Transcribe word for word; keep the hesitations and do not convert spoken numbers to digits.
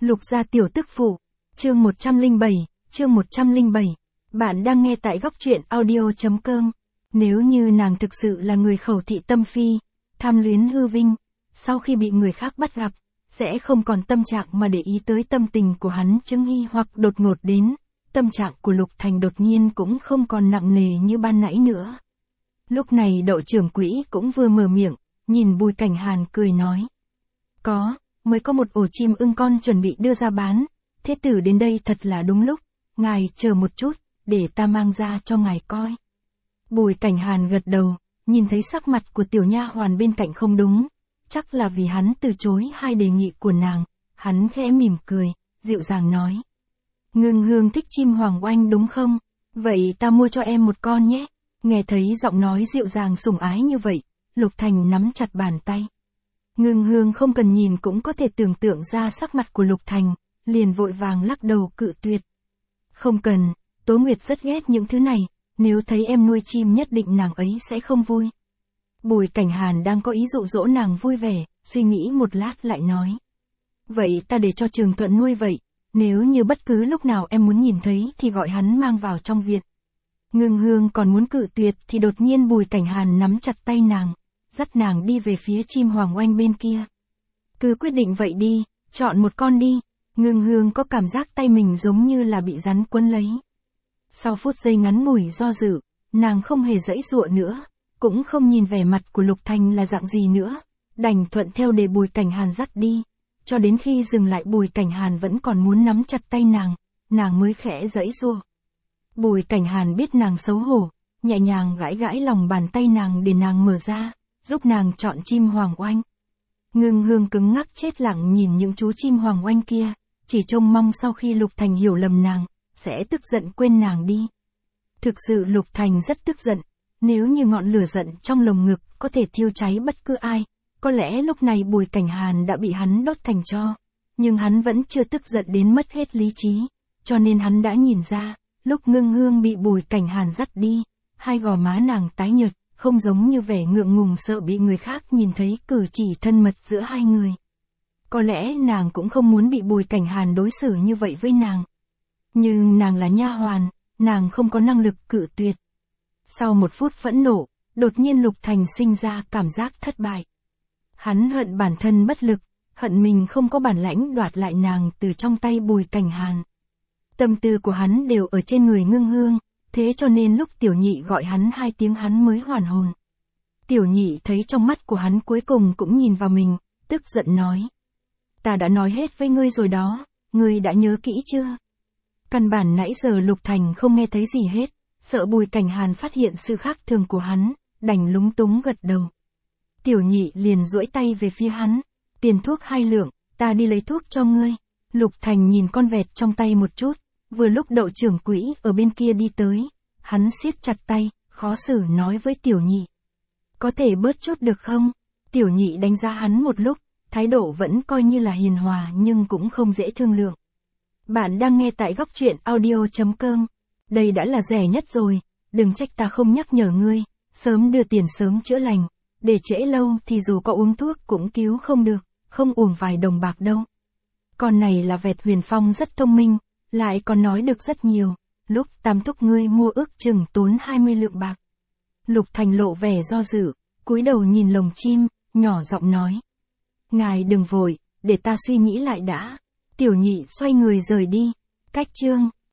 Lục gia tiểu tức phụ. Chương một trăm lẻ bảy, chương một trăm lẻ bảy. Bạn đang nghe tại góc truyện audio chấm com. Nếu như nàng thực sự là người khẩu thị tâm phi, tham luyến hư vinh, sau khi bị người khác bắt gặp, sẽ không còn tâm trạng mà để ý tới tâm tình của hắn chứng nghi hoặc đột ngột đến, tâm trạng của Lục Thành đột nhiên cũng không còn nặng nề như ban nãy nữa. Lúc này Đậu trưởng quỹ cũng vừa mở miệng, nhìn Bùi Cảnh Hàn cười nói. Có, mới có một ổ chim ưng con chuẩn bị đưa ra bán, thế tử đến đây thật là đúng lúc, ngài chờ một chút, để ta mang ra cho ngài coi. Bùi Cảnh Hàn gật đầu, nhìn thấy sắc mặt của tiểu nha hoàn bên cạnh không đúng, chắc là vì hắn từ chối hai đề nghị của nàng, hắn khẽ mỉm cười, dịu dàng nói. Ngưng Hương thích chim hoàng oanh đúng không? Vậy ta mua cho em một con nhé. Nghe thấy giọng nói dịu dàng sủng ái như vậy, Lục Thành nắm chặt bàn tay. Ngưng Hương không cần nhìn cũng có thể tưởng tượng ra sắc mặt của Lục Thành, liền vội vàng lắc đầu cự tuyệt. Không cần, Tố Nguyệt rất ghét những thứ này, nếu thấy em nuôi chim nhất định nàng ấy sẽ không vui. Bùi Cảnh Hàn đang có ý dụ dỗ nàng vui vẻ, suy nghĩ một lát lại nói. Vậy ta để cho Trường Thuận nuôi vậy, nếu như bất cứ lúc nào em muốn nhìn thấy thì gọi hắn mang vào trong viện. Ngưng Hương còn muốn cự tuyệt thì đột nhiên Bùi Cảnh Hàn nắm chặt tay nàng, dắt nàng đi về phía chim hoàng oanh bên kia. Cứ quyết định vậy đi, chọn một con đi. Ngưng Hương có cảm giác tay mình giống như là bị rắn quấn lấy. Sau phút giây ngắn ngủi do dự, nàng không hề giãy giụa nữa, cũng không nhìn vẻ mặt của Lục Thành là dạng gì nữa, đành thuận theo để Bùi Cảnh Hàn dắt đi, cho đến khi dừng lại Bùi Cảnh Hàn vẫn còn muốn nắm chặt tay nàng, nàng mới khẽ giãy giụa. Bùi Cảnh Hàn biết nàng xấu hổ, nhẹ nhàng gãi gãi lòng bàn tay nàng để nàng mở ra, giúp nàng chọn chim hoàng oanh. Ngưng Hương cứng ngắc chết lặng nhìn những chú chim hoàng oanh kia, chỉ trông mong sau khi Lục Thành hiểu lầm nàng, sẽ tức giận quên nàng đi. Thực sự Lục Thành rất tức giận, nếu như ngọn lửa giận trong lồng ngực có thể thiêu cháy bất cứ ai, có lẽ lúc này Bùi Cảnh Hàn đã bị hắn đốt thành tro, nhưng hắn vẫn chưa tức giận đến mất hết lý trí, cho nên hắn đã nhìn ra, lúc Ngưng Hương bị Bùi Cảnh Hàn dắt đi, hai gò má nàng tái nhợt, không giống như vẻ ngượng ngùng sợ bị người khác nhìn thấy cử chỉ thân mật giữa hai người. Có lẽ nàng cũng không muốn bị Bùi Cảnh Hàn đối xử như vậy với nàng. Nhưng nàng là nha hoàn, nàng không có năng lực cự tuyệt. Sau một phút phẫn nộ, đột nhiên Lục Thành sinh ra cảm giác thất bại. Hắn hận bản thân bất lực, hận mình không có bản lãnh đoạt lại nàng từ trong tay Bùi Cảnh Hàn. Tâm tư của hắn đều ở trên người Ngưng Hương, thế cho nên lúc Tiểu Nhị gọi hắn hai tiếng hắn mới hoàn hồn. Tiểu Nhị thấy trong mắt của hắn cuối cùng cũng nhìn vào mình, tức giận nói. Ta đã nói hết với ngươi rồi đó, ngươi đã nhớ kỹ chưa? Căn bản nãy giờ Lục Thành không nghe thấy gì hết, sợ Bùi Cảnh Hàn phát hiện sự khác thường của hắn, đành lúng túng gật đầu. Tiểu Nhị liền duỗi tay về phía hắn, tiền thuốc hai lượng, ta đi lấy thuốc cho ngươi. Lục Thành nhìn con vẹt trong tay một chút, vừa lúc Đậu trưởng quỹ ở bên kia đi tới, hắn siết chặt tay, khó xử nói với Tiểu Nhị. Có thể bớt chút được không? Tiểu Nhị đánh giá hắn một lúc, thái độ vẫn coi như là hiền hòa nhưng cũng không dễ thương lượng. Bạn đang nghe tại góc truyện audio chấm com. Đây đã là rẻ nhất rồi, đừng trách ta không nhắc nhở ngươi, sớm đưa tiền sớm chữa lành, để trễ lâu thì dù có uống thuốc cũng cứu không được, không uổng vài đồng bạc đâu. Con này là vẹt Huyền Phong rất thông minh, lại còn nói được rất nhiều, lúc tam thúc ngươi mua ước chừng tốn hai mươi lượng bạc. Lục Thành lộ vẻ do dự, cúi đầu nhìn lồng chim, nhỏ giọng nói. Ngài đừng vội, để ta suy nghĩ lại đã. Tiểu Nhị xoay người rời đi. Cách chương